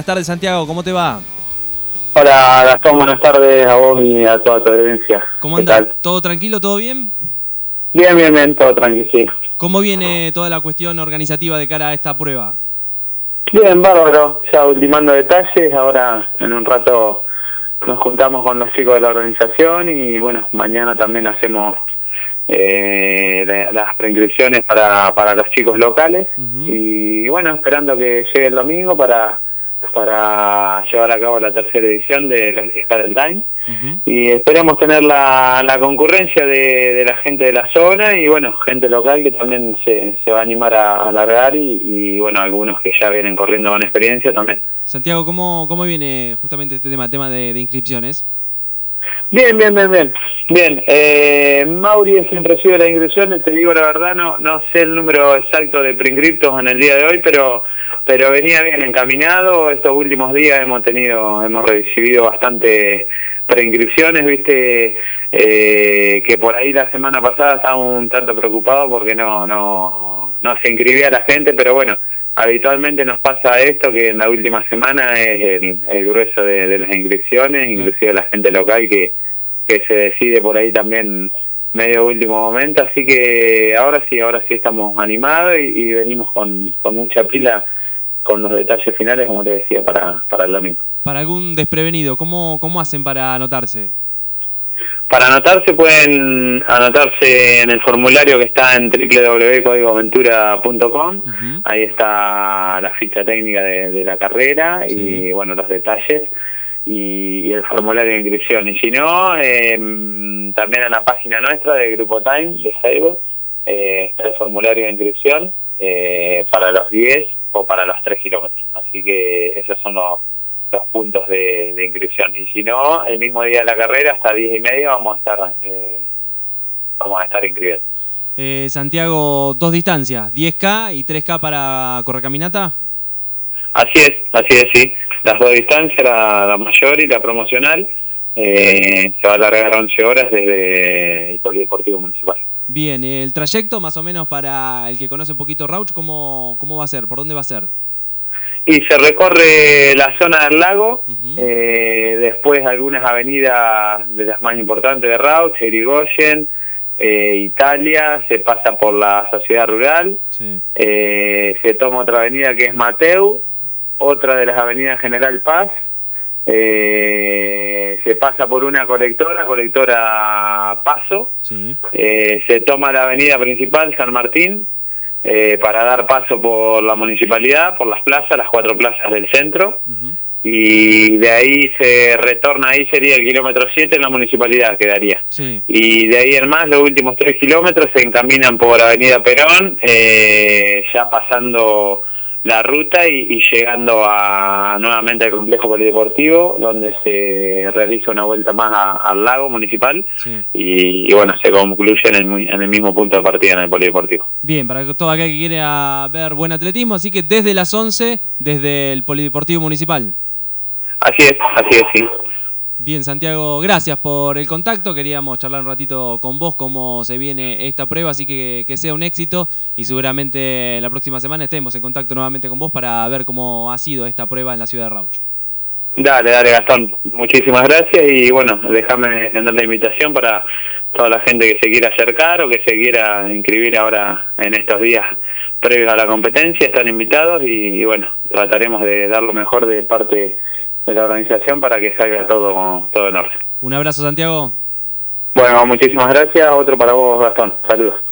Buenas tardes, Santiago, ¿cómo te va? Hola Gastón, buenas tardes a vos y a toda tu audiencia. ¿Cómo ¿Qué anda? tal? ¿Todo tranquilo, todo bien? Bien, todo tranquilo, sí. ¿Cómo viene toda la cuestión organizativa de cara a esta prueba? Bien, bárbaro, ya ultimando detalles, ahora en un rato nos juntamos con los chicos de la organización y bueno, mañana también hacemos las preinscripciones para los chicos locales. Y bueno, esperando que llegue el domingo para llevar a cabo la tercera edición de la Fiscal del Time. Y esperamos tener la concurrencia de la gente de la zona y bueno, gente local que también se va a animar a alargar y bueno, algunos que ya vienen corriendo con experiencia también. Santiago, ¿cómo viene justamente este tema de inscripciones? Bien. Mauri es quien recibe la inscripción, te digo la verdad, no sé el número exacto de preinscriptos en el día de hoy, pero venía bien encaminado. Estos últimos días hemos recibido bastante preinscripciones, viste, que por ahí la semana pasada estaba un tanto preocupado porque no se inscribía la gente, pero bueno, habitualmente nos pasa esto, que en la última semana es el grueso de las inscripciones, inclusive la gente local que se decide por ahí también medio último momento, así que ahora sí estamos animados y venimos con mucha pila con los detalles finales, como te decía, para el domingo. Para algún desprevenido, ¿cómo hacen para anotarse? Para anotarse pueden anotarse en el formulario que está en www.códigoaventura.com. Ahí está la ficha técnica de la carrera y bueno, los detalles y el formulario de inscripción. Y si no, también en la página nuestra de Grupo Time de Facebook está el formulario de inscripción para los 10 o para los 3 kilómetros. Así que esos son los puntos de inscripción. Y si no, el mismo día de la carrera, hasta 10:30, vamos a estar inscribiendo. Santiago, dos distancias, 10K y 3K para correcaminata. Así es, sí. Las dos distancias, la mayor y la promocional, se va a alargar 11 horas desde el Polideportivo Municipal. Bien, el trayecto más o menos para el que conoce un poquito Rauch, ¿cómo va a ser? ¿Por dónde va a ser? Y se recorre la zona del lago, después algunas avenidas de las más importantes de Rauch, Irigoyen, Italia, se pasa por la Sociedad Rural, se toma otra avenida que es Mateu, otra de las avenidas General Paz, se pasa por una colectora Paso, se toma la avenida principal San Martín, para dar paso por la municipalidad, por las plazas, las 4 plazas del centro, y de ahí se retorna, ahí sería el kilómetro 7 en la municipalidad, quedaría. Y de ahí en más, los últimos 3 kilómetros se encaminan por Avenida Perón, ya pasando la ruta y llegando nuevamente al complejo polideportivo, donde se realiza una vuelta más al lago municipal y bueno, se concluye en el mismo punto de partida en el polideportivo. Bien, para todo aquel que quiera ver buen atletismo, así que desde las 11, desde el polideportivo municipal. Así es, sí. Bien, Santiago, gracias por el contacto. Queríamos charlar un ratito con vos cómo se viene esta prueba, así que sea un éxito y seguramente la próxima semana estemos en contacto nuevamente con vos para ver cómo ha sido esta prueba en la ciudad de Rauch. Dale, Gastón. Muchísimas gracias y bueno, déjame extender la invitación para toda la gente que se quiera acercar o que se quiera inscribir ahora en estos días previos a la competencia. Están invitados y bueno, trataremos de dar lo mejor de parte de la organización para que salga todo en orden. Un abrazo, Santiago. Bueno, muchísimas gracias. Otro para vos, Gastón. Saludos.